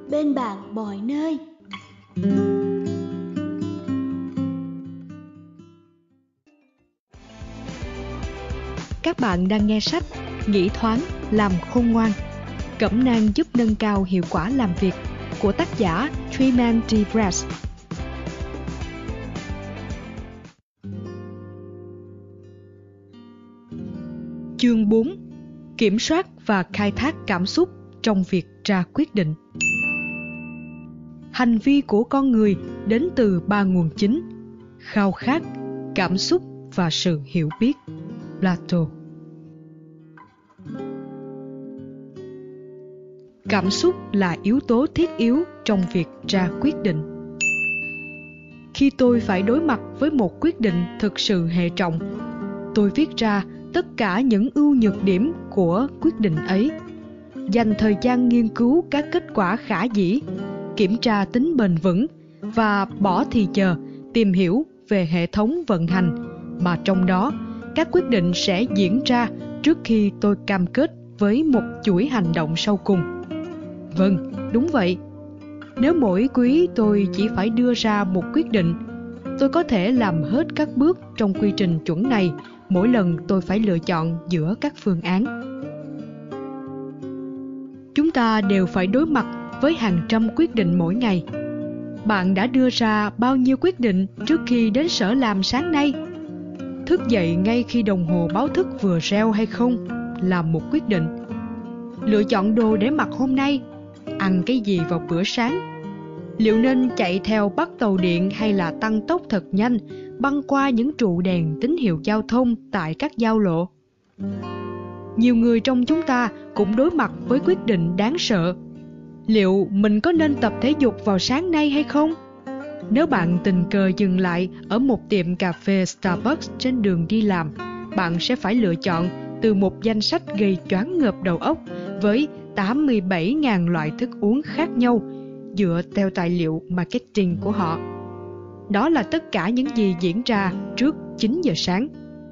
bên bạn mọi nơi. Các bạn đang nghe sách Nghĩ thoáng, làm khôn ngoan, cẩm nang giúp nâng cao hiệu quả làm việc của tác giả Truman D. Brass. Chương 4. Kiểm soát và khai thác cảm xúc trong việc ra quyết định. Hành vi của con người đến từ ba nguồn chính: khao khát, cảm xúc và sự hiểu biết. Plato. Cảm xúc là yếu tố thiết yếu trong việc ra quyết định. Khi tôi phải đối mặt với một quyết định thực sự hệ trọng, tôi viết ra tất cả những ưu nhược điểm của quyết định ấy, dành thời gian nghiên cứu các kết quả khả dĩ, kiểm tra tính bền vững và bỏ thì giờ tìm hiểu về hệ thống vận hành mà trong đó các quyết định sẽ diễn ra trước khi tôi cam kết với một chuỗi hành động sau cùng. Vâng, đúng vậy. Nếu mỗi quý tôi chỉ phải đưa ra một quyết định, tôi có thể làm hết các bước trong quy trình chuẩn này mỗi lần tôi phải lựa chọn giữa các phương án. Chúng ta đều phải đối mặt với hàng trăm quyết định mỗi ngày. Bạn đã đưa ra bao nhiêu quyết định trước khi đến sở làm sáng nay? Thức dậy ngay khi đồng hồ báo thức vừa reo hay không là một quyết định. Lựa chọn đồ để mặc hôm nay, ăn cái gì vào bữa sáng, liệu nên chạy theo bắt tàu điện hay là tăng tốc thật nhanh băng qua những trụ đèn tín hiệu giao thông tại các giao lộ. Nhiều người trong chúng ta cũng đối mặt với quyết định đáng sợ: liệu mình có nên tập thể dục vào sáng nay hay không? Nếu bạn tình cờ dừng lại ở một tiệm cà phê Starbucks trên đường đi làm, bạn sẽ phải lựa chọn từ một danh sách gây choáng ngợp đầu óc với 87.000 loại thức uống khác nhau dựa theo tài liệu marketing của họ. Đó là tất cả những gì diễn ra trước 9 giờ sáng.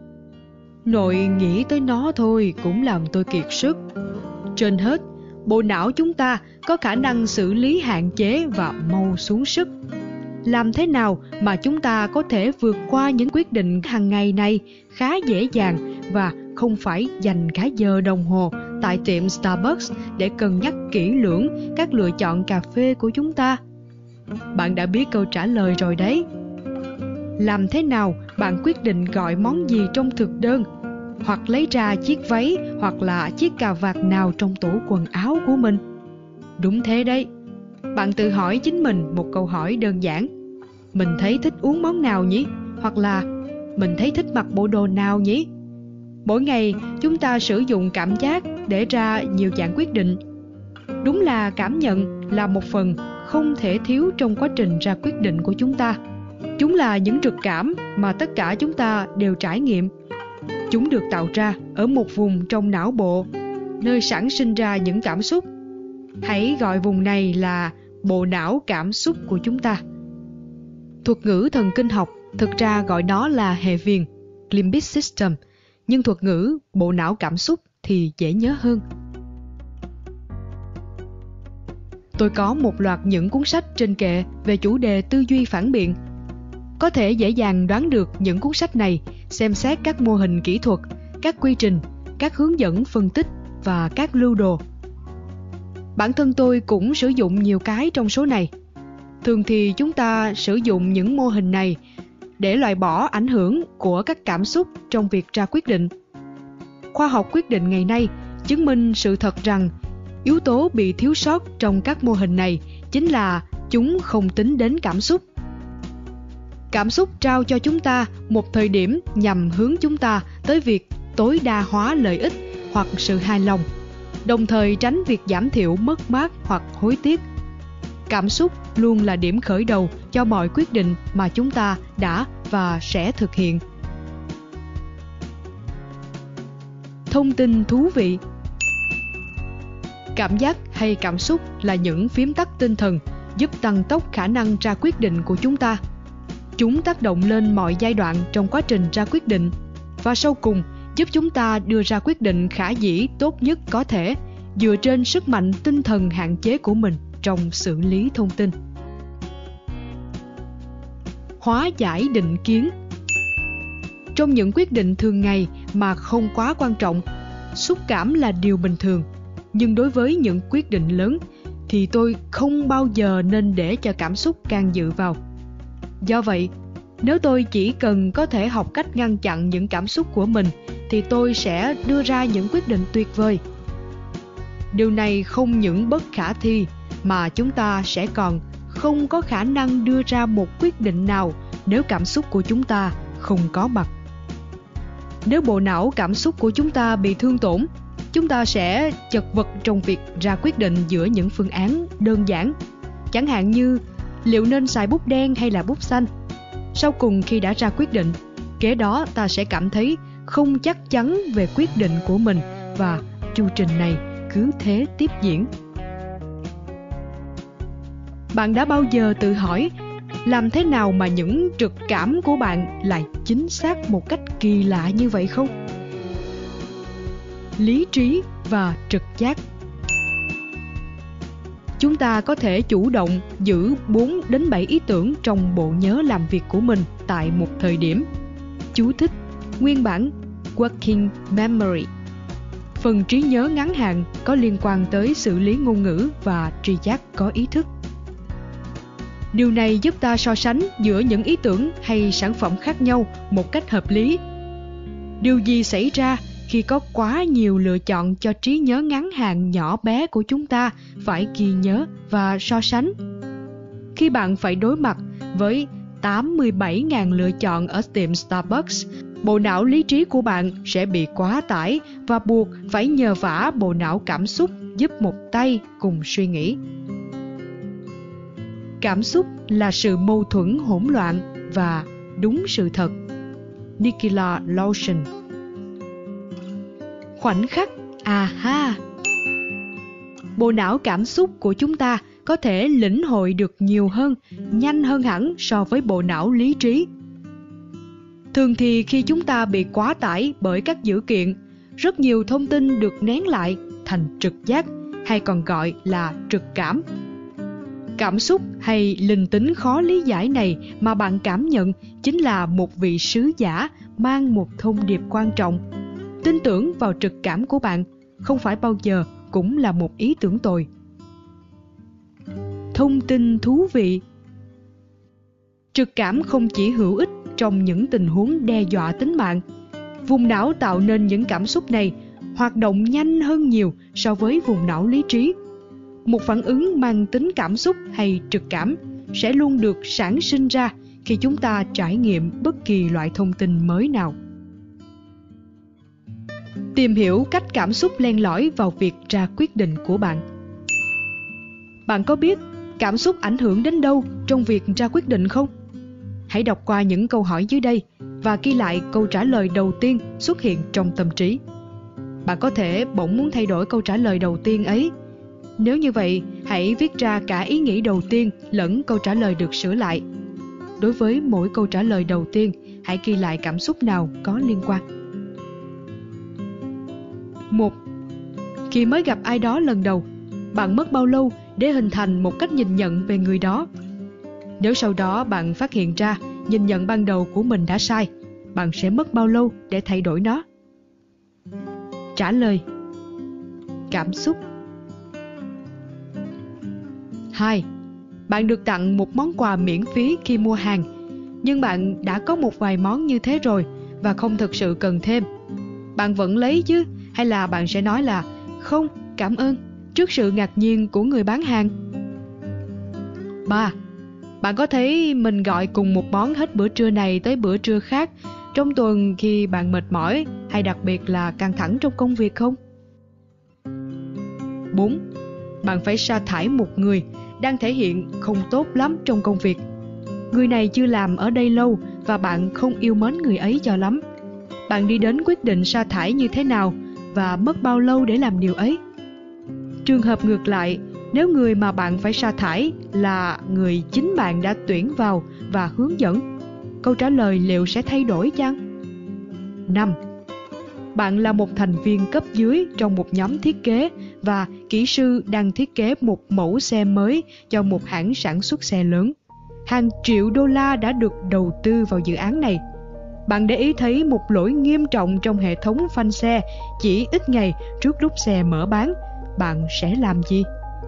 Nội nghĩ tới nó thôi cũng làm tôi kiệt sức. Trên hết, bộ não chúng ta có khả năng xử lý hạn chế và mau xuống sức. Làm thế nào mà chúng ta có thể vượt qua những quyết định hàng ngày này khá dễ dàng và không phải dành cả giờ đồng hồ tại tiệm Starbucks để cân nhắc kỹ lưỡng các lựa chọn cà phê của chúng ta? Bạn đã biết câu trả lời rồi đấy. Làm thế nào bạn quyết định gọi món gì trong thực đơn, hoặc lấy ra chiếc váy hoặc là chiếc cà vạt nào trong tủ quần áo của mình? Đúng thế đấy. Bạn tự hỏi chính mình một câu hỏi đơn giản: mình thấy thích uống món nào nhỉ? Hoặc là mình thấy thích mặc bộ đồ nào nhỉ? Mỗi ngày chúng ta sử dụng cảm giác để ra nhiều dạng quyết định. Đúng là cảm nhận là một phần không thể thiếu trong quá trình ra quyết định của chúng ta. Chúng là những trực cảm mà tất cả chúng ta đều trải nghiệm. Chúng được tạo ra ở một vùng trong não bộ, nơi sản sinh ra những cảm xúc. Hãy gọi vùng này là bộ não cảm xúc của chúng ta. Thuật ngữ thần kinh học thực ra gọi nó là hệ viền, limbic system, nhưng thuật ngữ bộ não cảm xúc thì dễ nhớ hơn. Tôi có một loạt những cuốn sách trên kệ về chủ đề tư duy phản biện. Có thể dễ dàng đoán được những cuốn sách này xem xét các mô hình kỹ thuật, các quy trình, các hướng dẫn phân tích và các lưu đồ. Bản thân tôi cũng sử dụng nhiều cái trong số này. Thường thì chúng ta sử dụng những mô hình này để loại bỏ ảnh hưởng của các cảm xúc trong việc ra quyết định. Khoa học quyết định ngày nay chứng minh sự thật rằng yếu tố bị thiếu sót trong các mô hình này chính là chúng không tính đến cảm xúc. Cảm xúc trao cho chúng ta một thời điểm nhằm hướng chúng ta tới việc tối đa hóa lợi ích hoặc sự hài lòng, đồng thời tránh việc giảm thiểu mất mát hoặc hối tiếc. Cảm xúc luôn là điểm khởi đầu cho mọi quyết định mà chúng ta đã và sẽ thực hiện. Thông tin thú vị. Cảm giác hay cảm xúc là những phím tắt tinh thần giúp tăng tốc khả năng ra quyết định của chúng ta. Chúng tác động lên mọi giai đoạn trong quá trình ra quyết định và sau cùng giúp chúng ta đưa ra quyết định khả dĩ tốt nhất có thể dựa trên sức mạnh tinh thần hạn chế của mình trong xử lý thông tin. Hóa giải định kiến. Trong những quyết định thường ngày mà không quá quan trọng, xúc cảm là điều bình thường. Nhưng đối với những quyết định lớn thì tôi không bao giờ nên để cho cảm xúc can dự vào. Do vậy, nếu tôi chỉ cần có thể học cách ngăn chặn những cảm xúc của mình thì tôi sẽ đưa ra những quyết định tuyệt vời. Điều này không những bất khả thi mà chúng ta sẽ còn không có khả năng đưa ra một quyết định nào nếu cảm xúc của chúng ta không có mặt. Nếu bộ não cảm xúc của chúng ta bị thương tổn, chúng ta sẽ chật vật trong việc ra quyết định giữa những phương án đơn giản, chẳng hạn như liệu nên xài bút đen hay là bút xanh. Sau cùng khi đã ra quyết định, kế đó ta sẽ cảm thấy không chắc chắn về quyết định của mình và chu trình này cứ thế tiếp diễn. Bạn đã bao giờ tự hỏi làm thế nào mà những trực cảm của bạn lại chính xác một cách kỳ lạ như vậy không? Lý trí và trực giác. Chúng ta có thể chủ động giữ 4 đến 7 ý tưởng trong bộ nhớ làm việc của mình tại một thời điểm. Chú thích: nguyên bản working memory. Phần trí nhớ ngắn hạn có liên quan tới xử lý ngôn ngữ và tri giác có ý thức. Điều này giúp ta so sánh giữa những ý tưởng hay sản phẩm khác nhau một cách hợp lý. Điều gì xảy ra khi có quá nhiều lựa chọn cho trí nhớ ngắn hạn nhỏ bé của chúng ta phải ghi nhớ và so sánh? Khi bạn phải đối mặt với 87.000 lựa chọn ở tiệm Starbucks, bộ não lý trí của bạn sẽ bị quá tải và buộc phải nhờ vả bộ não cảm xúc giúp một tay cùng suy nghĩ. Cảm xúc là sự mâu thuẫn hỗn loạn và đúng sự thật. Nikola Lawson. Khoảnh khắc aha. Bộ não cảm xúc của chúng ta có thể lĩnh hội được nhiều hơn, nhanh hơn hẳn so với bộ não lý trí. Thường thì khi chúng ta bị quá tải bởi các dữ kiện, rất nhiều thông tin được nén lại thành trực giác, hay còn gọi là trực cảm. Cảm xúc hay linh tính khó lý giải này mà bạn cảm nhận chính là một vị sứ giả mang một thông điệp quan trọng. Tin tưởng vào trực cảm của bạn không phải bao giờ cũng là một ý tưởng tồi. Thông tin thú vị. Trực cảm không chỉ hữu ích trong những tình huống đe dọa tính mạng. Vùng não tạo nên những cảm xúc này hoạt động nhanh hơn nhiều so với vùng não lý trí. Một phản ứng mang tính cảm xúc hay trực cảm sẽ luôn được sản sinh ra khi chúng ta trải nghiệm bất kỳ loại thông tin mới nào. Tìm hiểu cách cảm xúc len lỏi vào việc ra quyết định của bạn. Bạn có biết cảm xúc ảnh hưởng đến đâu trong việc ra quyết định không? Hãy đọc qua những câu hỏi dưới đây và ghi lại câu trả lời đầu tiên xuất hiện trong tâm trí. Bạn có thể bỗng muốn thay đổi câu trả lời đầu tiên ấy. Nếu như vậy, hãy viết ra cả ý nghĩ đầu tiên lẫn câu trả lời được sửa lại. Đối với mỗi câu trả lời đầu tiên, hãy ghi lại cảm xúc nào có liên quan. 1. Khi mới gặp ai đó lần đầu, bạn mất bao lâu để hình thành một cách nhìn nhận về người đó? Nếu sau đó bạn phát hiện ra nhìn nhận ban đầu của mình đã sai, bạn sẽ mất bao lâu để thay đổi nó? Trả lời: cảm xúc. 2. Bạn được tặng một món quà miễn phí khi mua hàng, nhưng bạn đã có một vài món như thế rồi và không thực sự cần thêm. Bạn vẫn lấy chứ, hay là bạn sẽ nói là không, cảm ơn, trước sự ngạc nhiên của người bán hàng? 3. Bạn có thấy mình gọi cùng một món hết bữa trưa này tới bữa trưa khác trong tuần khi bạn mệt mỏi hay đặc biệt là căng thẳng trong công việc không? 4. Bạn phải sa thải một người đang thể hiện không tốt lắm trong công việc. Người này chưa làm ở đây lâu và bạn không yêu mến người ấy cho lắm. Bạn đi đến quyết định sa thải như thế nào và mất bao lâu để làm điều ấy? Trường hợp ngược lại, nếu người mà bạn phải sa thải là người chính bạn đã tuyển vào và hướng dẫn, câu trả lời liệu sẽ thay đổi chăng? 5. Bạn là một thành viên cấp dưới trong một nhóm thiết kế và kỹ sư đang thiết kế một mẫu xe mới cho một hãng sản xuất xe lớn. Hàng triệu đô la đã được đầu tư vào dự án này. Bạn để ý thấy một lỗi nghiêm trọng trong hệ thống phanh xe chỉ ít ngày trước lúc xe mở bán. Bạn sẽ làm gì?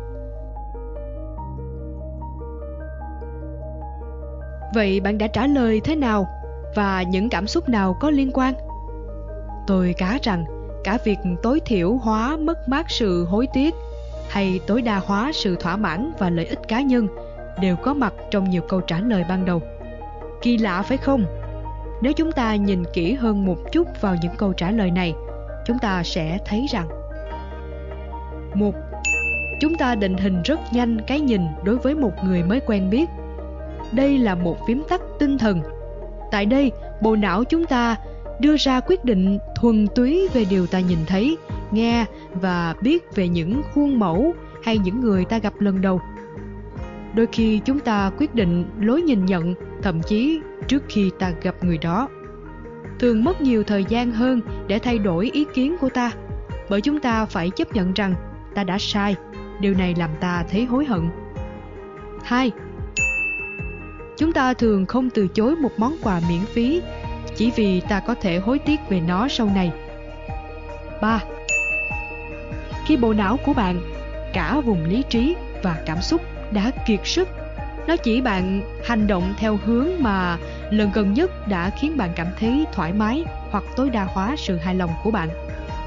Vậy bạn đã trả lời thế nào và những cảm xúc nào có liên quan? Tôi cá rằng cả việc tối thiểu hóa mất mát sự hối tiếc hay tối đa hóa sự thỏa mãn và lợi ích cá nhân đều có mặt trong nhiều câu trả lời ban đầu. Kỳ lạ phải không? Nếu chúng ta nhìn kỹ hơn một chút vào những câu trả lời này, chúng ta sẽ thấy rằng: 1. Chúng ta định hình rất nhanh cái nhìn đối với một người mới quen biết. Đây là một phím tắt tinh thần. Tại đây, bộ não chúng ta đưa ra quyết định thuần túy về điều ta nhìn thấy, nghe và biết về những khuôn mẫu hay những người ta gặp lần đầu. Đôi khi chúng ta quyết định lối nhìn nhận thậm chí trước khi ta gặp người đó. Thường mất nhiều thời gian hơn để thay đổi ý kiến của ta, bởi chúng ta phải chấp nhận rằng ta đã sai. Điều này làm ta thấy hối hận. 2. Chúng ta thường không từ chối một món quà miễn phí chỉ vì ta có thể hối tiếc về nó sau này. 3. Khi bộ não của bạn, cả vùng lý trí và cảm xúc đã kiệt sức, nó chỉ bạn hành động theo hướng mà lần gần nhất đã khiến bạn cảm thấy thoải mái hoặc tối đa hóa sự hài lòng của bạn.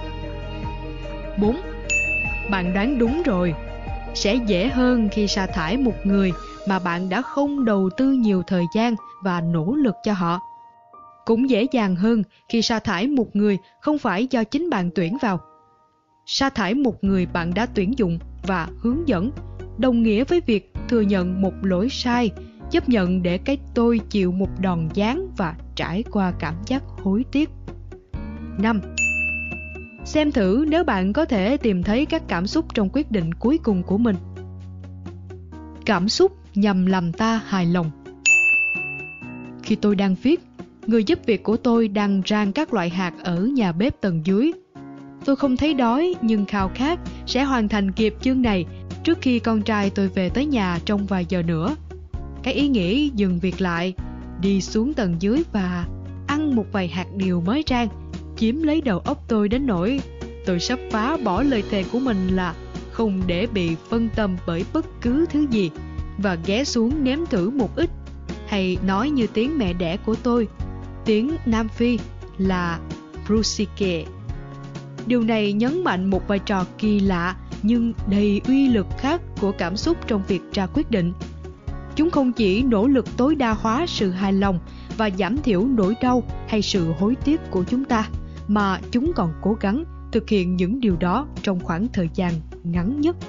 4. Bạn đoán đúng rồi. Sẽ dễ hơn khi sa thải một người mà bạn đã không đầu tư nhiều thời gian và nỗ lực cho họ. Cũng dễ dàng hơn khi sa thải một người không phải do chính bạn tuyển vào. Sa thải một người bạn đã tuyển dụng và hướng dẫn đồng nghĩa với việc thừa nhận một lỗi sai, chấp nhận để cái tôi chịu một đòn giáng và trải qua cảm giác hối tiếc. 5. Xem thử nếu bạn có thể tìm thấy các cảm xúc trong quyết định cuối cùng của mình. Cảm xúc nhằm làm ta hài lòng. Khi tôi đang viết, người giúp việc của tôi đang rang các loại hạt ở nhà bếp tầng dưới. Tôi không thấy đói nhưng khao khát sẽ hoàn thành kịp chương này trước khi con trai tôi về tới nhà trong vài giờ nữa. Cái ý nghĩ dừng việc lại, đi xuống tầng dưới và ăn một vài hạt điều mới rang chiếm lấy đầu óc tôi đến nỗi tôi sắp phá bỏ lời thề của mình là không để bị phân tâm bởi bất cứ thứ gì và ghé xuống nếm thử một ít, hay nói như tiếng mẹ đẻ của tôi, tiếng Nam Phi là Bruschike. Điều này nhấn mạnh một vai trò kỳ lạ nhưng đầy uy lực khác của cảm xúc trong việc ra quyết định. Chúng không chỉ nỗ lực tối đa hóa sự hài lòng và giảm thiểu nỗi đau hay sự hối tiếc của chúng ta, mà chúng còn cố gắng thực hiện những điều đó trong khoảng thời gian ngắn nhất.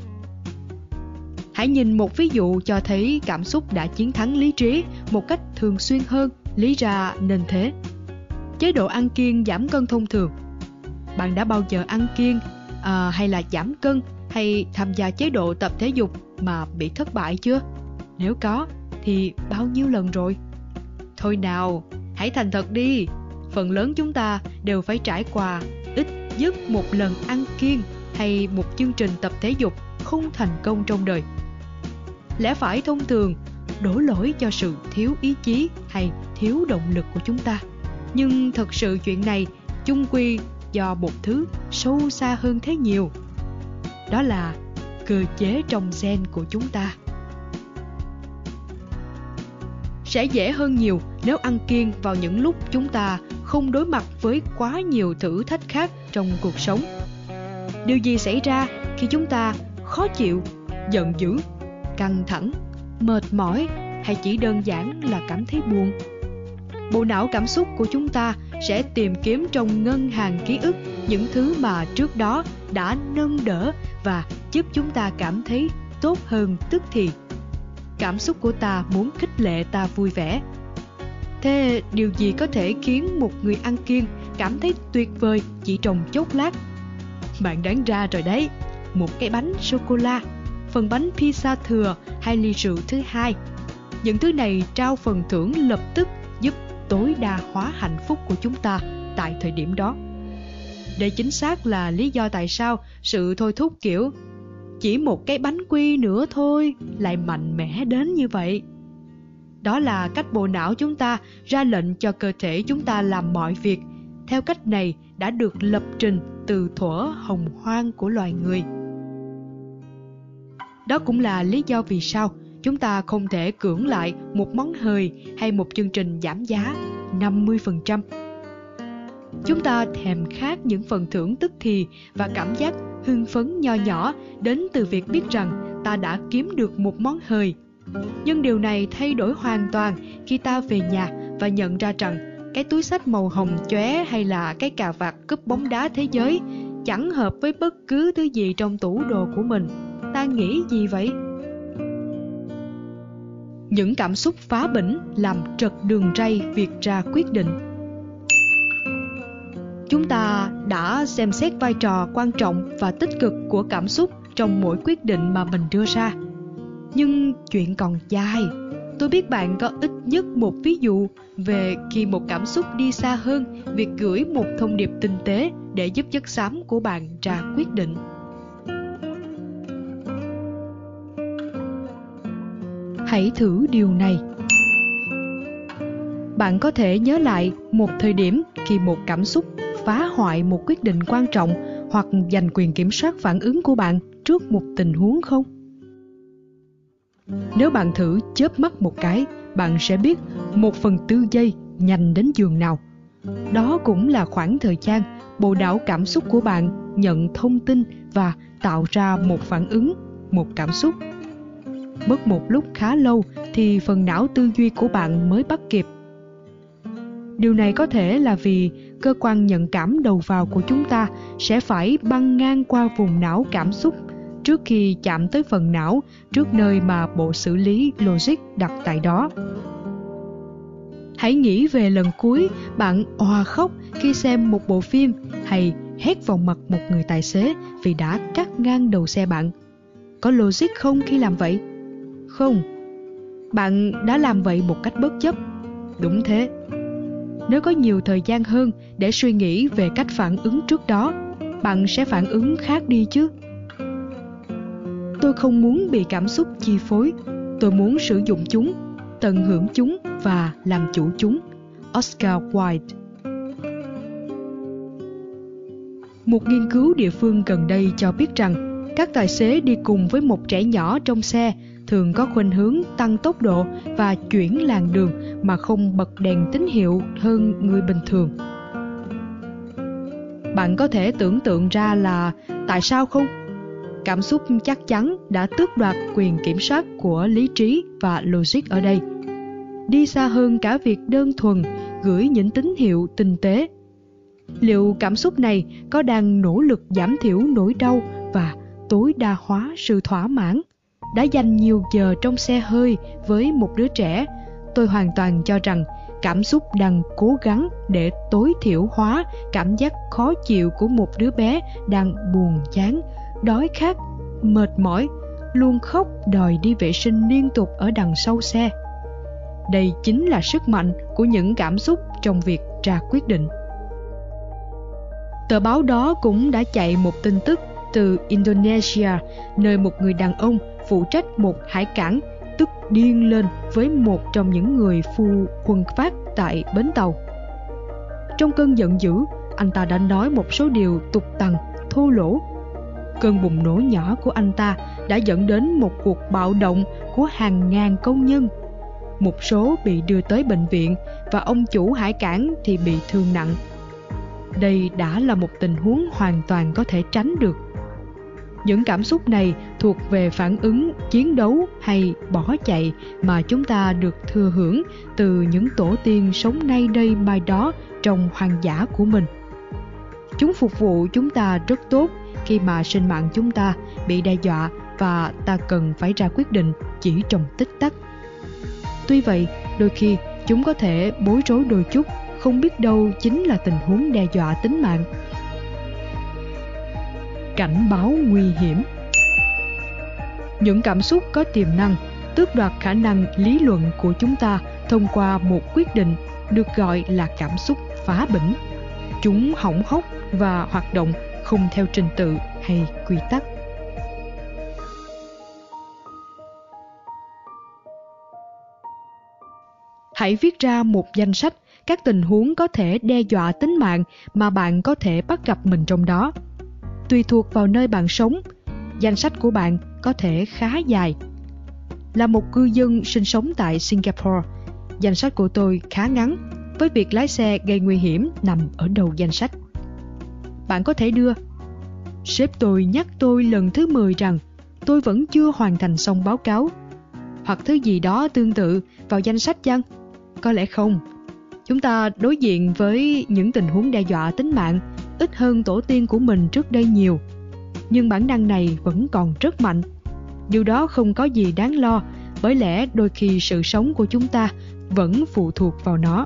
Hãy nhìn một ví dụ cho thấy cảm xúc đã chiến thắng lý trí một cách thường xuyên hơn, lý ra nên thế. Chế độ ăn kiêng giảm cân thông thường. Bạn đã bao giờ ăn kiêng hay là giảm cân hay tham gia chế độ tập thể dục mà bị thất bại chưa? Nếu có thì bao nhiêu lần rồi? Thôi nào, hãy thành thật đi. Phần lớn chúng ta đều phải trải qua ít nhất một lần ăn kiêng hay một chương trình tập thể dục không thành công trong đời. Lẽ phải thông thường đổ lỗi cho sự thiếu ý chí hay thiếu động lực của chúng ta. Nhưng thật sự chuyện này chung quy do một thứ sâu xa hơn thế nhiều. Đó là cơ chế trong gen của chúng ta. Sẽ dễ hơn nhiều nếu ăn kiêng vào những lúc chúng ta không đối mặt với quá nhiều thử thách khác trong cuộc sống. Điều gì xảy ra khi chúng ta khó chịu, giận dữ, căng thẳng, mệt mỏi hay chỉ đơn giản là cảm thấy buồn? Bộ não cảm xúc của chúng ta sẽ tìm kiếm trong ngân hàng ký ức những thứ mà trước đó đã nâng đỡ và giúp chúng ta cảm thấy tốt hơn tức thì. Cảm xúc của ta muốn khích lệ ta vui vẻ. Thế điều gì có thể khiến một người ăn kiêng cảm thấy tuyệt vời chỉ trong chốc lát? Bạn đoán ra rồi đấy, một cái bánh sô-cô-la, phần bánh pizza thừa hay ly rượu thứ hai. Những thứ này trao phần thưởng lập tức giúp tối đa hóa hạnh phúc của chúng ta tại thời điểm đó. Đây chính xác là lý do tại sao sự thôi thúc kiểu chỉ một cái bánh quy nữa thôi lại mạnh mẽ đến như vậy. Đó là cách bộ não chúng ta ra lệnh cho cơ thể chúng ta làm mọi việc. Theo cách này đã được lập trình từ thuở hồng hoang của loài người. Đó cũng là lý do vì sao chúng ta không thể cưỡng lại một món hời hay một chương trình giảm giá 50%. Chúng ta thèm khát những phần thưởng tức thì và cảm giác hưng phấn nho nhỏ đến từ việc biết rằng ta đã kiếm được một món hời. Nhưng điều này thay đổi hoàn toàn khi ta về nhà và nhận ra rằng cái túi xách màu hồng chóe hay là cái cà vạt cúp bóng đá thế giới chẳng hợp với bất cứ thứ gì trong tủ đồ của mình. Ta nghĩ gì vậy? Những cảm xúc phá bĩnh làm trật đường ray việc ra quyết định. Chúng ta đã xem xét vai trò quan trọng và tích cực của cảm xúc trong mỗi quyết định mà mình đưa ra. Nhưng chuyện còn dài. Tôi biết bạn có ít nhất một ví dụ về khi một cảm xúc đi xa hơn việc gửi một thông điệp tinh tế để giúp chất xám của bạn ra quyết định. Hãy thử điều này. Bạn có thể nhớ lại một thời điểm khi một cảm xúc phá hoại một quyết định quan trọng hoặc giành quyền kiểm soát phản ứng của bạn trước một tình huống không? Nếu bạn thử chớp mắt một cái, bạn sẽ biết 1/4 giây nhanh đến giường nào. Đó cũng là khoảng thời gian bộ não cảm xúc của bạn nhận thông tin và tạo ra một phản ứng, một cảm xúc. Mất một lúc khá lâu thì phần não tư duy của bạn mới bắt kịp. Điều này có thể là vì cơ quan nhận cảm đầu vào của chúng ta sẽ phải băng ngang qua vùng não cảm xúc trước khi chạm tới phần não trước nơi mà bộ xử lý logic đặt tại đó. Hãy nghĩ về lần cuối bạn òa khóc khi xem một bộ phim hay hét vào mặt một người tài xế vì đã cắt ngang đầu xe bạn. Có logic không khi làm vậy? Không. Bạn đã làm vậy một cách bất chấp. Đúng thế. Nếu có nhiều thời gian hơn để suy nghĩ về cách phản ứng trước đó, bạn sẽ phản ứng khác đi chứ. Tôi không muốn bị cảm xúc chi phối. Tôi muốn sử dụng chúng, tận hưởng chúng và làm chủ chúng. Oscar Wilde. Một nghiên cứu địa phương gần đây cho biết rằng các tài xế đi cùng với một trẻ nhỏ trong xe thường có khuynh hướng tăng tốc độ và chuyển làn đường mà không bật đèn tín hiệu hơn người bình thường. Bạn có thể tưởng tượng ra là tại sao không? Cảm xúc chắc chắn đã tước đoạt quyền kiểm soát của lý trí và logic ở đây. Đi xa hơn cả việc đơn thuần gửi những tín hiệu tinh tế. Liệu cảm xúc này có đang nỗ lực giảm thiểu nỗi đau và tối đa hóa sự thỏa mãn? Đã dành nhiều giờ trong xe hơi với một đứa trẻ, tôi hoàn toàn cho rằng cảm xúc đang cố gắng để tối thiểu hóa cảm giác khó chịu của một đứa bé đang buồn chán, đói khát, mệt mỏi, luôn khóc đòi đi vệ sinh liên tục ở đằng sau xe. Đây chính là sức mạnh của những cảm xúc trong việc ra quyết định. Tờ báo đó cũng đã chạy một tin tức từ Indonesia, nơi một người đàn ông phụ trách một hải cảng tức điên lên với một trong những người phu khuân phát tại bến tàu. Trong cơn giận dữ, anh ta đã nói một số điều tục tằn, thô lỗ. Cơn bùng nổ nhỏ của anh ta đã dẫn đến một cuộc bạo động của hàng ngàn công nhân. Một số bị đưa tới bệnh viện và ông chủ hải cảng thì bị thương nặng. Đây đã là một tình huống hoàn toàn có thể tránh được. Những cảm xúc này thuộc về phản ứng chiến đấu hay bỏ chạy mà chúng ta được thừa hưởng từ những tổ tiên sống nay đây mai đó trong hoang dã của mình. Chúng phục vụ chúng ta rất tốt khi mà sinh mạng chúng ta bị đe dọa và ta cần phải ra quyết định chỉ trong tích tắc. Tuy vậy, đôi khi chúng có thể bối rối đôi chút, không biết đâu chính là tình huống đe dọa tính mạng. Cảnh báo nguy hiểm. Những cảm xúc có tiềm năng tước đoạt khả năng lý luận của chúng ta thông qua một quyết định được gọi là cảm xúc phá bĩnh. Chúng hỏng hóc và hoạt động không theo trình tự hay quy tắc. Hãy viết ra một danh sách các tình huống có thể đe dọa tính mạng mà bạn có thể bắt gặp mình trong đó. Tùy thuộc vào nơi bạn sống, danh sách của bạn có thể khá dài. Là một cư dân sinh sống tại Singapore, danh sách của tôi khá ngắn, với việc lái xe gây nguy hiểm nằm ở đầu danh sách. Bạn có thể đưa: sếp tôi nhắc tôi lần thứ 10 rằng tôi vẫn chưa hoàn thành xong báo cáo, hoặc thứ gì đó tương tự vào danh sách chăng? Có lẽ không. Chúng ta đối diện với những tình huống đe dọa tính mạng ít hơn tổ tiên của mình trước đây nhiều, nhưng bản năng này vẫn còn rất mạnh. Điều đó không có gì đáng lo, bởi lẽ đôi khi sự sống của chúng ta vẫn phụ thuộc vào nó.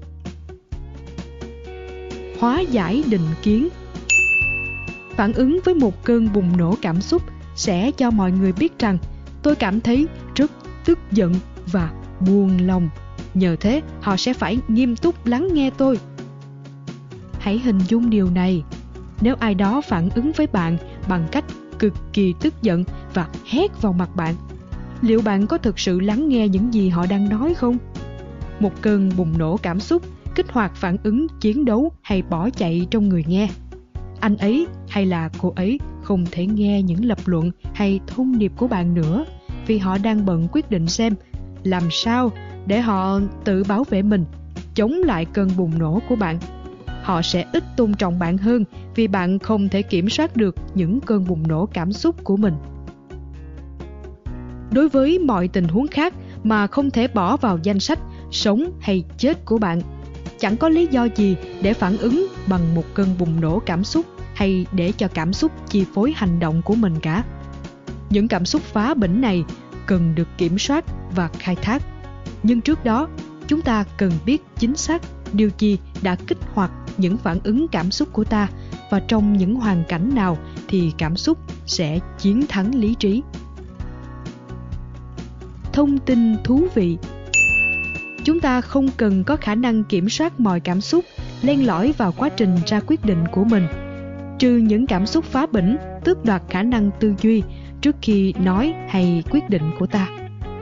Hóa giải định kiến. Phản ứng với một cơn bùng nổ cảm xúc sẽ cho mọi người biết rằng tôi cảm thấy rất tức giận và buồn lòng. Nhờ thế, họ sẽ phải nghiêm túc lắng nghe tôi. Hãy hình dung điều này. Nếu ai đó phản ứng với bạn bằng cách cực kỳ tức giận và hét vào mặt bạn, liệu bạn có thực sự lắng nghe những gì họ đang nói không? Một cơn bùng nổ cảm xúc kích hoạt phản ứng chiến đấu hay bỏ chạy trong người nghe. Anh ấy hay là cô ấy không thể nghe những lập luận hay thông điệp của bạn nữa, vì họ đang bận quyết định xem làm sao để họ tự bảo vệ mình, chống lại cơn bùng nổ của bạn. Họ sẽ ít tôn trọng bạn hơn vì bạn không thể kiểm soát được những cơn bùng nổ cảm xúc của mình. Đối với mọi tình huống khác mà không thể bỏ vào danh sách sống hay chết của bạn, chẳng có lý do gì để phản ứng bằng một cơn bùng nổ cảm xúc hay để cho cảm xúc chi phối hành động của mình cả. Những cảm xúc phá bĩnh này cần được kiểm soát và khai thác. Nhưng trước đó, chúng ta cần biết chính xác điều gì đã kích hoạt những phản ứng cảm xúc của ta, và trong những hoàn cảnh nào thì cảm xúc sẽ chiến thắng lý trí. Thông tin thú vị. Chúng ta không cần có khả năng kiểm soát mọi cảm xúc len lỏi vào quá trình ra quyết định của mình, trừ những cảm xúc phá bĩnh tước đoạt khả năng tư duy trước khi nói hay quyết định của ta.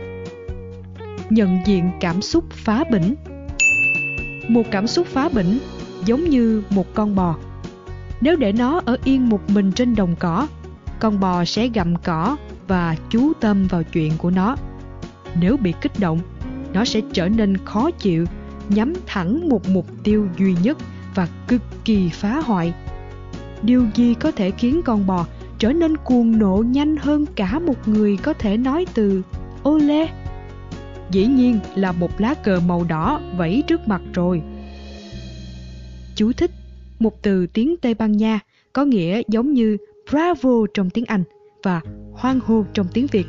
Nhận diện cảm xúc phá bĩnh. Một cảm xúc phá bĩnh giống như một con bò. Nếu để nó ở yên một mình trên đồng cỏ, con bò sẽ gặm cỏ và chú tâm vào chuyện của nó. Nếu bị kích động, nó sẽ trở nên khó chịu, nhắm thẳng một mục tiêu duy nhất và cực kỳ phá hoại. Điều gì có thể khiến con bò trở nên cuồng nộ nhanh hơn cả một người có thể nói từ "Olé"? Dĩ nhiên là một lá cờ màu đỏ vẫy trước mặt rồi. Chú thích: một từ tiếng Tây Ban Nha có nghĩa giống như bravo trong tiếng Anh và hoan hô trong tiếng Việt.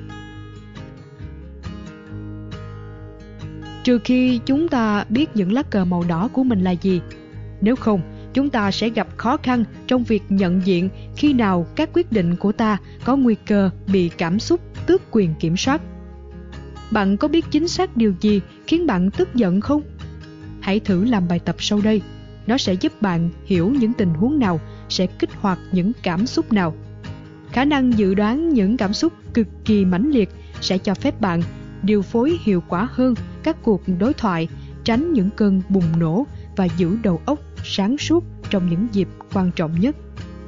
Trừ khi chúng ta biết những lá cờ màu đỏ của mình là gì. Nếu không, chúng ta sẽ gặp khó khăn trong việc nhận diện khi nào các quyết định của ta có nguy cơ bị cảm xúc tước quyền kiểm soát. Bạn có biết chính xác điều gì khiến bạn tức giận không? Hãy thử làm bài tập sau đây. Nó sẽ giúp bạn hiểu những tình huống nào sẽ kích hoạt những cảm xúc nào. Khả năng dự đoán những cảm xúc cực kỳ mãnh liệt sẽ cho phép bạn điều phối hiệu quả hơn các cuộc đối thoại, tránh những cơn bùng nổ và giữ đầu óc sáng suốt trong những dịp quan trọng nhất.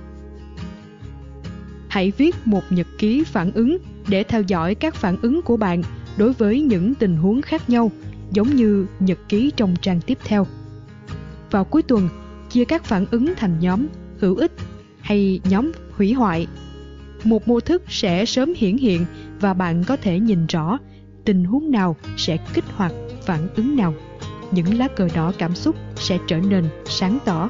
Hãy viết một nhật ký phản ứng để theo dõi các phản ứng của bạn đối với những tình huống khác nhau, giống như nhật ký trong trang tiếp theo. Vào cuối tuần, chia các phản ứng thành nhóm hữu ích hay nhóm hủy hoại. Một mô thức sẽ sớm hiển hiện và bạn có thể nhìn rõ tình huống nào sẽ kích hoạt phản ứng nào. Những lá cờ đỏ cảm xúc sẽ trở nên sáng tỏ.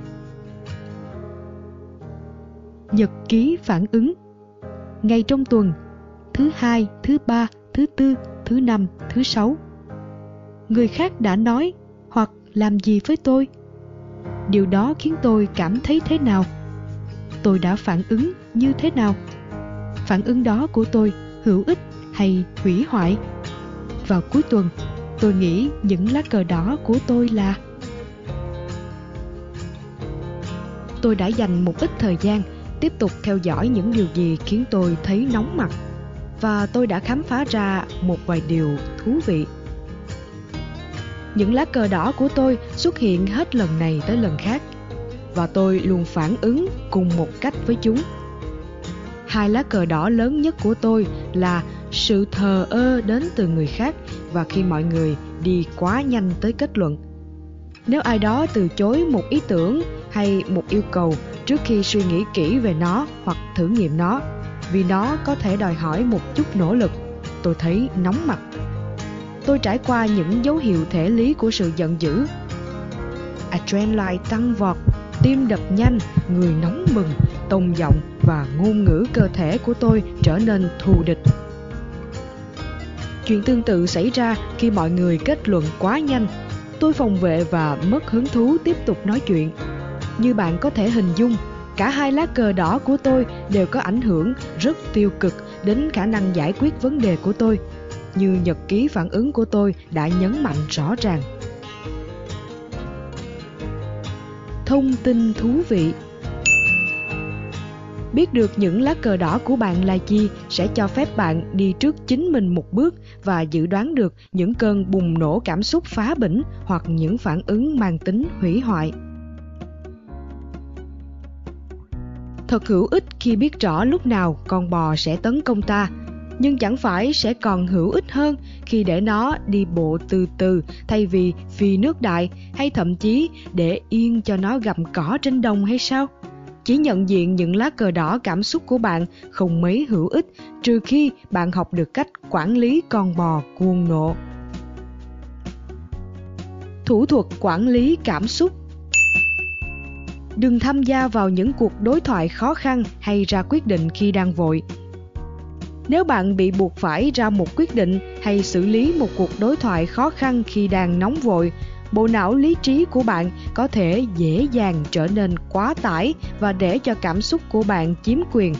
Nhật ký phản ứng. Ngày trong tuần: thứ hai, thứ ba, thứ tư, thứ năm, thứ sáu. Người khác đã nói hoặc làm gì với tôi? Điều đó khiến tôi cảm thấy thế nào? Tôi đã phản ứng như thế nào? Phản ứng đó của tôi hữu ích hay hủy hoại? Vào cuối tuần, tôi nghĩ những lá cờ đỏ của tôi là: Tôi đã dành một ít thời gian tiếp tục theo dõi những điều gì khiến tôi thấy nóng mặt, và tôi đã khám phá ra một vài điều thú vị. Những lá cờ đỏ của tôi xuất hiện hết lần này tới lần khác, và tôi luôn phản ứng cùng một cách với chúng. Hai lá cờ đỏ lớn nhất của tôi là sự thờ ơ đến từ người khác và khi mọi người đi quá nhanh tới kết luận. Nếu ai đó từ chối một ý tưởng hay một yêu cầu trước khi suy nghĩ kỹ về nó hoặc thử nghiệm nó, vì nó có thể đòi hỏi một chút nỗ lực, tôi thấy nóng mặt. Tôi trải qua những dấu hiệu thể lý của sự giận dữ. Adrenaline tăng vọt, tim đập nhanh, người nóng bừng, tông giọng và ngôn ngữ cơ thể của tôi trở nên thù địch. Chuyện tương tự xảy ra khi mọi người kết luận quá nhanh. Tôi phòng vệ và mất hứng thú tiếp tục nói chuyện. Như bạn có thể hình dung, cả hai lá cờ đỏ của tôi đều có ảnh hưởng rất tiêu cực đến khả năng giải quyết vấn đề của tôi, như nhật ký phản ứng của tôi đã nhấn mạnh rõ ràng. Thông tin thú vị. Biết được những lá cờ đỏ của bạn là gì sẽ cho phép bạn đi trước chính mình một bước và dự đoán được những cơn bùng nổ cảm xúc phá bĩnh hoặc những phản ứng mang tính hủy hoại. Thật hữu ích khi biết rõ lúc nào con bò sẽ tấn công ta, nhưng chẳng phải sẽ còn hữu ích hơn khi để nó đi bộ từ từ thay vì phi nước đại, hay thậm chí để yên cho nó gặm cỏ trên đồng hay sao? Chỉ nhận diện những lá cờ đỏ cảm xúc của bạn không mấy hữu ích trừ khi bạn học được cách quản lý con bò cuồng nộ. Thủ thuật quản lý cảm xúc. Đừng tham gia vào những cuộc đối thoại khó khăn hay ra quyết định khi đang vội. Nếu bạn bị buộc phải ra một quyết định hay xử lý một cuộc đối thoại khó khăn khi đang nóng vội, bộ não lý trí của bạn có thể dễ dàng trở nên quá tải và để cho cảm xúc của bạn chiếm quyền.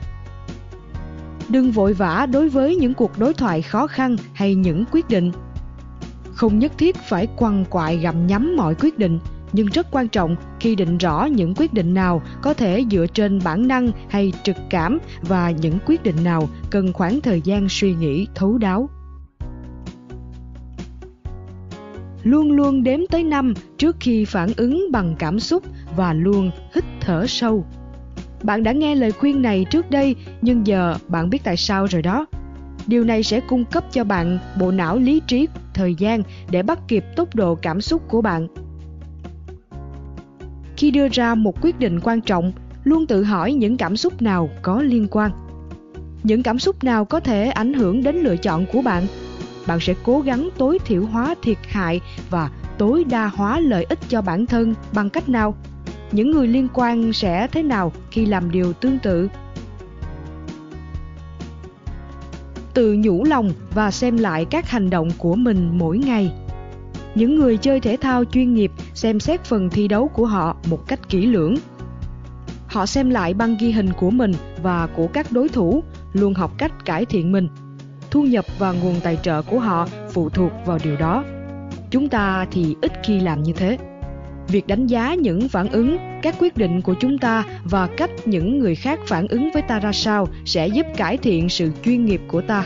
Đừng vội vã đối với những cuộc đối thoại khó khăn hay những quyết định. Không nhất thiết phải quằn quại gặm nhấm mọi quyết định, nhưng rất quan trọng khi định rõ những quyết định nào có thể dựa trên bản năng hay trực cảm và những quyết định nào cần khoảng thời gian suy nghĩ thấu đáo. Luôn luôn đếm tới 5 trước khi phản ứng bằng cảm xúc và luôn hít thở sâu. Bạn đã nghe lời khuyên này trước đây, nhưng giờ bạn biết tại sao rồi đó. Điều này sẽ cung cấp cho bạn bộ não lý trí thời gian để bắt kịp tốc độ cảm xúc của bạn. Khi đưa ra một quyết định quan trọng, luôn tự hỏi những cảm xúc nào có liên quan. Những cảm xúc nào có thể ảnh hưởng đến lựa chọn của bạn? Bạn sẽ cố gắng tối thiểu hóa thiệt hại và tối đa hóa lợi ích cho bản thân bằng cách nào? Những người liên quan sẽ thế nào khi làm điều tương tự? Tự nhủ lòng và xem lại các hành động của mình mỗi ngày. Những người chơi thể thao chuyên nghiệp xem xét phần thi đấu của họ một cách kỹ lưỡng. Họ xem lại băng ghi hình của mình và của các đối thủ, luôn học cách cải thiện mình. Thu nhập và nguồn tài trợ của họ phụ thuộc vào điều đó. Chúng ta thì ít khi làm như thế. Việc đánh giá những phản ứng, các quyết định của chúng ta và cách những người khác phản ứng với ta ra sao sẽ giúp cải thiện sự chuyên nghiệp của ta.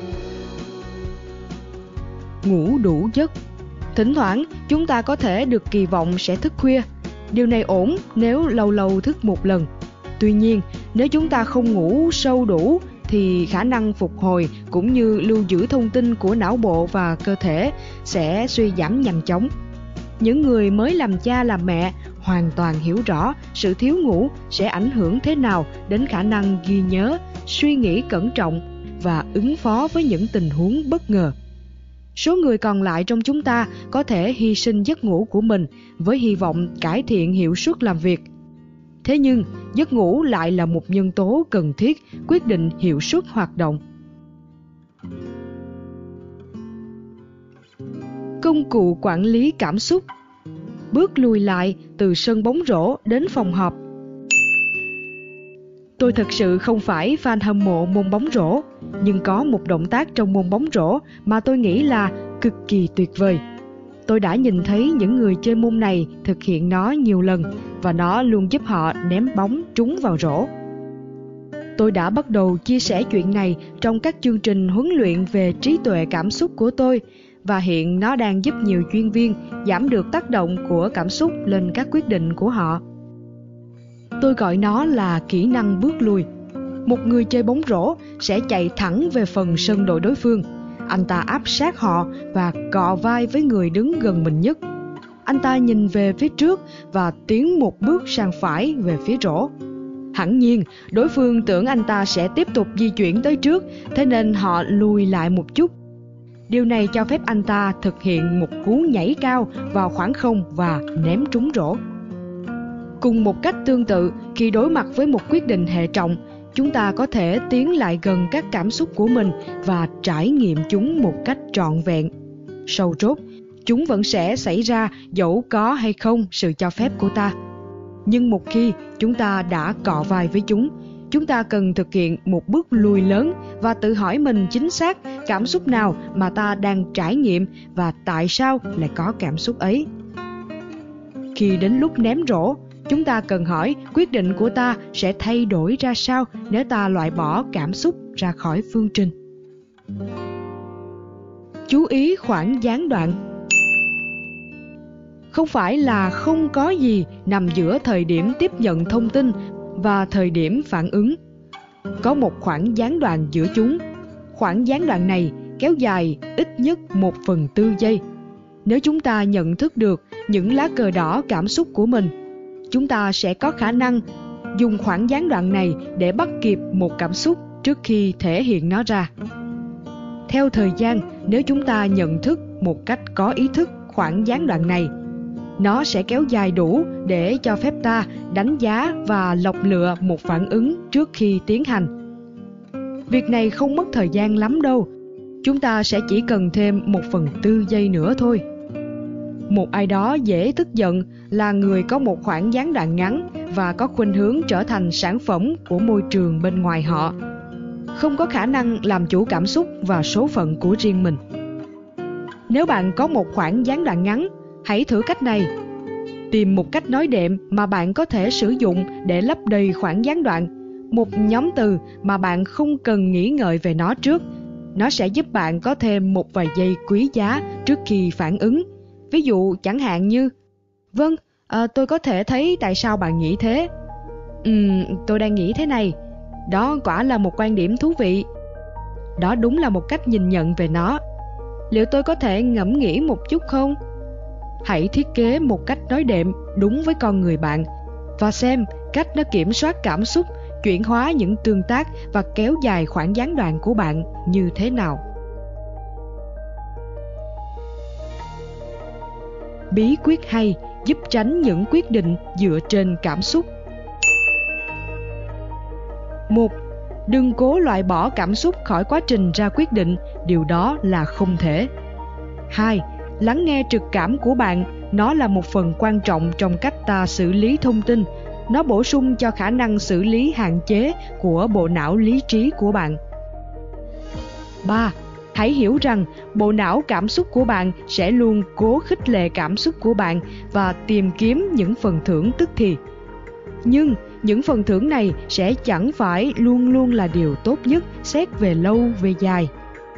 Ngủ đủ giấc. Thỉnh thoảng, chúng ta có thể được kỳ vọng sẽ thức khuya. Điều này ổn nếu lâu lâu thức một lần. Tuy nhiên, nếu chúng ta không ngủ sâu đủ, thì khả năng phục hồi cũng như lưu giữ thông tin của não bộ và cơ thể sẽ suy giảm nhanh chóng. Những người mới làm cha làm mẹ hoàn toàn hiểu rõ sự thiếu ngủ sẽ ảnh hưởng thế nào đến khả năng ghi nhớ, suy nghĩ cẩn trọng và ứng phó với những tình huống bất ngờ. Số người còn lại trong chúng ta có thể hy sinh giấc ngủ của mình với hy vọng cải thiện hiệu suất làm việc. Thế nhưng, giấc ngủ lại là một nhân tố cần thiết quyết định hiệu suất hoạt động. Công cụ quản lý cảm xúc. Bước lùi lại từ sân bóng rổ đến phòng họp. Tôi thực sự không phải fan hâm mộ môn bóng rổ, nhưng có một động tác trong môn bóng rổ mà tôi nghĩ là cực kỳ tuyệt vời. Tôi đã nhìn thấy những người chơi môn này thực hiện nó nhiều lần và nó luôn giúp họ ném bóng trúng vào rổ. Tôi đã bắt đầu chia sẻ chuyện này trong các chương trình huấn luyện về trí tuệ cảm xúc của tôi và hiện nó đang giúp nhiều chuyên viên giảm được tác động của cảm xúc lên các quyết định của họ. Tôi gọi nó là kỹ năng bước lùi. Một người chơi bóng rổ sẽ chạy thẳng về phần sân đội đối phương. Anh ta áp sát họ và cọ vai với người đứng gần mình nhất. Anh ta nhìn về phía trước và tiến một bước sang phải về phía rổ. Hẳn nhiên, đối phương tưởng anh ta sẽ tiếp tục di chuyển tới trước, thế nên họ lùi lại một chút. Điều này cho phép anh ta thực hiện một cú nhảy cao vào khoảng không và ném trúng rổ. Cùng một cách tương tự, khi đối mặt với một quyết định hệ trọng, chúng ta có thể tiến lại gần các cảm xúc của mình và trải nghiệm chúng một cách trọn vẹn. Sâu rốt, chúng vẫn sẽ xảy ra dẫu có hay không sự cho phép của ta. Nhưng một khi chúng ta đã cọ vai với chúng ta cần thực hiện một bước lùi lớn và tự hỏi mình chính xác cảm xúc nào mà ta đang trải nghiệm và tại sao lại có cảm xúc ấy. Khi đến lúc ném rổ, chúng ta cần hỏi quyết định của ta sẽ thay đổi ra sao nếu ta loại bỏ cảm xúc ra khỏi phương trình. Chú ý khoảng gián đoạn. Không phải là không có gì nằm giữa thời điểm tiếp nhận thông tin và thời điểm phản ứng. Có một khoảng gián đoạn giữa chúng. Khoảng gián đoạn này kéo dài ít nhất 1/4 giây. Nếu chúng ta nhận thức được những lá cờ đỏ cảm xúc của mình, chúng ta sẽ có khả năng dùng khoảng gián đoạn này để bắt kịp một cảm xúc trước khi thể hiện nó ra. Theo thời gian, nếu chúng ta nhận thức một cách có ý thức khoảng gián đoạn này, nó sẽ kéo dài đủ để cho phép ta đánh giá và lọc lựa một phản ứng trước khi tiến hành. Việc này không mất thời gian lắm đâu. Chúng ta sẽ chỉ cần thêm 1/4 giây nữa thôi. Một ai đó dễ tức giận là người có một khoảng gián đoạn ngắn và có khuynh hướng trở thành sản phẩm của môi trường bên ngoài họ, không có khả năng làm chủ cảm xúc và số phận của riêng mình. Nếu bạn có một khoảng gián đoạn ngắn, hãy thử cách này. Tìm một cách nói đệm mà bạn có thể sử dụng để lấp đầy khoảng gián đoạn, một nhóm từ mà bạn không cần nghĩ ngợi về nó trước. Nó sẽ giúp bạn có thêm một vài giây quý giá trước khi phản ứng. Ví dụ chẳng hạn như: Vâng, tôi có thể thấy tại sao bạn nghĩ thế. Tôi đang nghĩ thế này. Đó quả là một quan điểm thú vị. Đó đúng là một cách nhìn nhận về nó. Liệu tôi có thể ngẫm nghĩ một chút không? Hãy thiết kế một cách nói đệm đúng với con người bạn và xem cách nó kiểm soát cảm xúc, chuyển hóa những tương tác và kéo dài khoảng gián đoạn của bạn như thế nào. Bí quyết hay giúp tránh những quyết định dựa trên cảm xúc. 1. Đừng cố loại bỏ cảm xúc khỏi quá trình ra quyết định, điều đó là không thể. 2. Lắng nghe trực cảm của bạn, nó là một phần quan trọng trong cách ta xử lý thông tin. Nó bổ sung cho khả năng xử lý hạn chế của bộ não lý trí của bạn. 3. Hãy hiểu rằng bộ não cảm xúc của bạn sẽ luôn cố khích lệ cảm xúc của bạn và tìm kiếm những phần thưởng tức thì. Nhưng những phần thưởng này sẽ chẳng phải luôn luôn là điều tốt nhất xét về lâu về dài.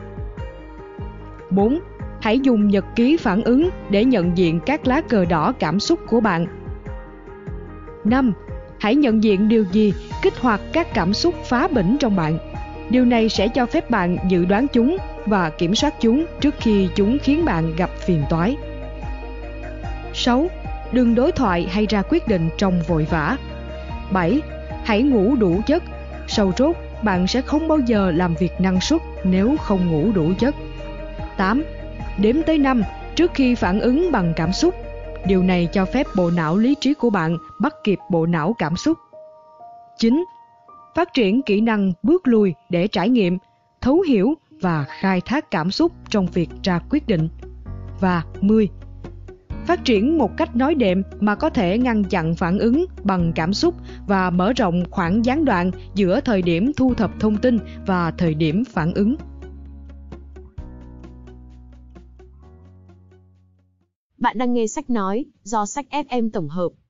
4. Hãy dùng nhật ký phản ứng để nhận diện các lá cờ đỏ cảm xúc của bạn. 5. Hãy nhận diện điều gì kích hoạt các cảm xúc phá bĩnh trong bạn. Điều này sẽ cho phép bạn dự đoán chúng và kiểm soát chúng trước khi chúng khiến bạn gặp phiền toái. 6. Đừng đối thoại hay ra quyết định trong vội vã. 7. Hãy ngủ đủ giấc. Sâu rốt, bạn sẽ không bao giờ làm việc năng suất nếu không ngủ đủ giấc. 8. Đếm tới 5 trước khi phản ứng bằng cảm xúc. Điều này cho phép bộ não lý trí của bạn bắt kịp bộ não cảm xúc. 9. Phát triển kỹ năng bước lùi để trải nghiệm, thấu hiểu và khai thác cảm xúc trong việc ra quyết định. Và 10. Phát triển một cách nói đệm mà có thể ngăn chặn phản ứng bằng cảm xúc và mở rộng khoảng gián đoạn giữa thời điểm thu thập thông tin và thời điểm phản ứng. Bạn đang nghe sách nói, do Sách FM tổng hợp.